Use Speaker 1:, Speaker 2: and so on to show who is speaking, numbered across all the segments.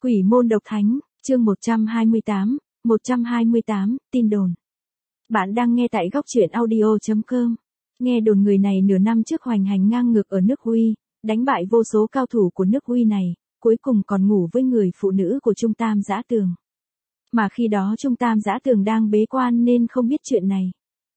Speaker 1: Quỷ môn độc thánh, chương 128, tin đồn. Bạn đang nghe tại góc truyện audio.com. Nghe đồn người này nửa năm trước hoành hành ngang ngược ở nước Huy, đánh bại vô số cao thủ của nước Huy này, cuối cùng còn ngủ với người phụ nữ của Trung Tam Giã Tường. Mà khi đó Trung Tam Giã Tường đang bế quan nên không biết chuyện này.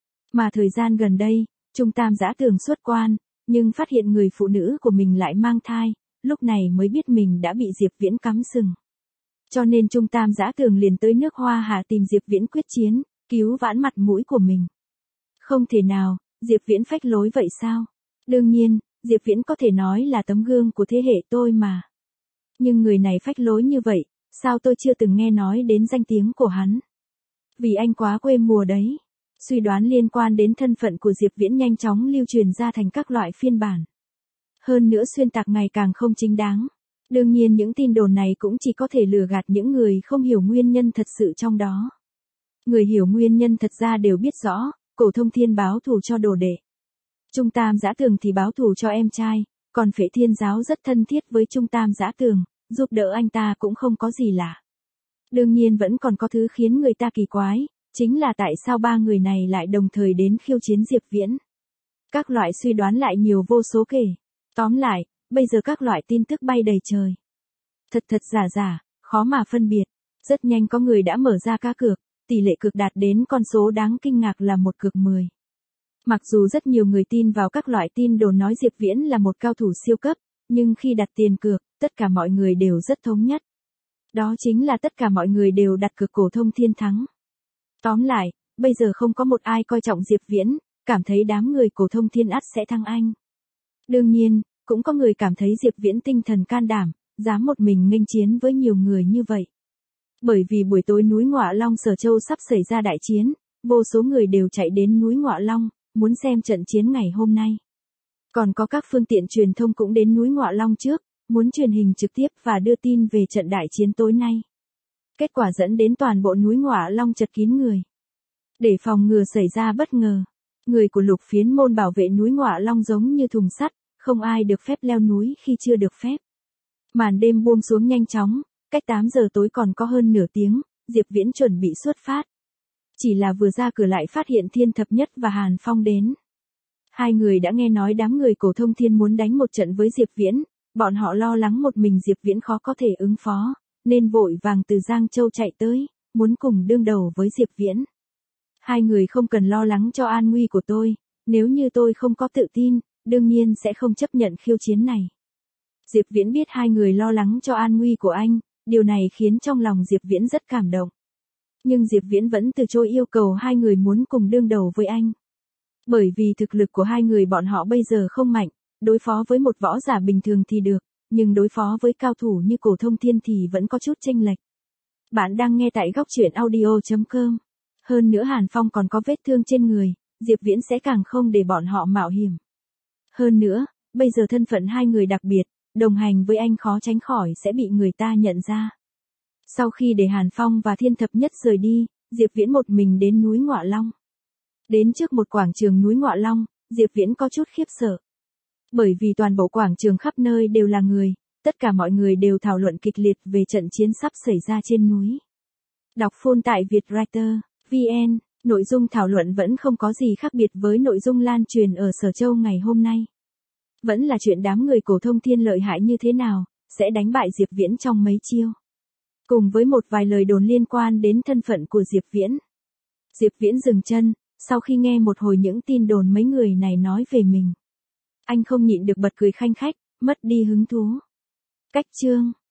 Speaker 1: Mà thời gian gần đây, Trung Tam Giã Tường xuất quan, nhưng phát hiện người phụ nữ của mình lại mang thai, lúc này mới biết mình đã bị Diệp Viễn cắm sừng. Cho nên Trung Tam Giã Tường liền tới nước Hoa Hà tìm Diệp Viễn quyết chiến, cứu vãn mặt mũi của mình. Không thể nào, Diệp Viễn phách lối vậy sao? Đương nhiên, Diệp Viễn có thể nói là tấm gương của thế hệ tôi mà. Nhưng người này phách lối như vậy, sao tôi chưa từng nghe nói đến danh tiếng của hắn? Vì anh quá quê mùa đấy. Suy đoán liên quan đến thân phận của Diệp Viễn nhanh chóng lưu truyền ra thành các loại phiên bản. Hơn nữa xuyên tạc ngày càng không chính đáng. Đương nhiên những tin đồn này cũng chỉ có thể lừa gạt những người không hiểu nguyên nhân thật sự trong đó. Người hiểu nguyên nhân thật ra đều biết rõ, Cổ Thông Thiên báo thù cho đồ đệ. Trung Tam Giã Tường thì báo thù cho em trai, còn Phệ Thiên Giáo rất thân thiết với Trung Tam Giã Tường, giúp đỡ anh ta cũng không có gì lạ. Đương nhiên vẫn còn có thứ khiến người ta kỳ quái, chính là tại sao ba người này lại đồng thời đến khiêu chiến Diệp Viễn. Các loại suy đoán lại nhiều vô số kể. Tóm lại, bây giờ các loại tin tức bay đầy trời. Thật giả, khó mà phân biệt. Rất nhanh có người đã mở ra cá cược, tỷ lệ cược đạt đến con số đáng kinh ngạc là 1 cược 10. Mặc dù rất nhiều người tin vào các loại tin đồn nói Diệp Viễn là một cao thủ siêu cấp, nhưng khi đặt tiền cược, tất cả mọi người đều rất thống nhất. Đó chính là tất cả mọi người đều đặt cược Cổ Thông Thiên thắng. Tóm lại, bây giờ không có một ai coi trọng Diệp Viễn, cảm thấy đám người Cổ Thông Thiên ắt sẽ thắng anh. Đương nhiên, cũng có người cảm thấy Diệp Viễn tinh thần can đảm, dám một mình nghênh chiến với nhiều người như vậy. Bởi vì buổi tối núi Ngọa Long Sở Châu sắp xảy ra đại chiến, vô số người đều chạy đến núi Ngọa Long, muốn xem trận chiến ngày hôm nay. Còn có các phương tiện truyền thông cũng đến núi Ngọa Long trước, muốn truyền hình trực tiếp và đưa tin về trận đại chiến tối nay. Kết quả dẫn đến toàn bộ núi Ngọa Long chật kín người. Để phòng ngừa xảy ra bất ngờ, người của Lục Phiến môn bảo vệ núi Ngọa Long giống như thùng sắt, không ai được phép leo núi khi chưa được phép. Màn đêm buông xuống nhanh chóng, cách 8 giờ tối còn có hơn nửa tiếng, Diệp Viễn chuẩn bị xuất phát. Chỉ là vừa ra cửa lại phát hiện Thiên Thập Nhất và Hàn Phong đến. Hai người đã nghe nói đám người Cổ Thông Thiên muốn đánh một trận với Diệp Viễn, bọn họ lo lắng một mình Diệp Viễn khó có thể ứng phó, nên vội vàng từ Giang Châu chạy tới, muốn cùng đương đầu với Diệp Viễn. Hai người không cần lo lắng cho an nguy của tôi, nếu như tôi không có tự tin, đương nhiên sẽ không chấp nhận khiêu chiến này. Diệp Viễn biết hai người lo lắng cho an nguy của anh, điều này khiến trong lòng Diệp Viễn rất cảm động. Nhưng Diệp Viễn vẫn từ chối yêu cầu hai người muốn cùng đương đầu với anh. Bởi vì thực lực của hai người bọn họ bây giờ không mạnh, đối phó với một võ giả bình thường thì được, nhưng đối phó với cao thủ như Cổ Thông Thiên thì vẫn có chút chênh lệch. Bạn đang nghe tại góc truyện audio.com. Hơn nữa Hàn Phong còn có vết thương trên người, Diệp Viễn sẽ càng không để bọn họ mạo hiểm. Hơn nữa, bây giờ thân phận hai người đặc biệt, đồng hành với anh khó tránh khỏi sẽ bị người ta nhận ra. Sau khi để Hàn Phong và Thiên Thập Nhất rời đi, Diệp Viễn một mình đến núi Ngọa Long. Đến trước một quảng trường núi Ngọa Long, Diệp Viễn có chút khiếp sợ. Bởi vì toàn bộ quảng trường khắp nơi đều là người, tất cả mọi người đều thảo luận kịch liệt về trận chiến sắp xảy ra trên núi. Đọc full tại Vietwriter VN, nội dung thảo luận vẫn không có gì khác biệt với nội dung lan truyền ở Sở Châu ngày hôm nay. Vẫn là chuyện đám người Cổ Thông Thiên lợi hại như thế nào, sẽ đánh bại Diệp Viễn trong mấy chiêu. Cùng với một vài lời đồn liên quan đến thân phận của Diệp Viễn. Diệp Viễn dừng chân, sau khi nghe một hồi những tin đồn mấy người này nói về mình. Anh không nhịn được bật cười khanh khách, mất đi hứng thú. Cách chương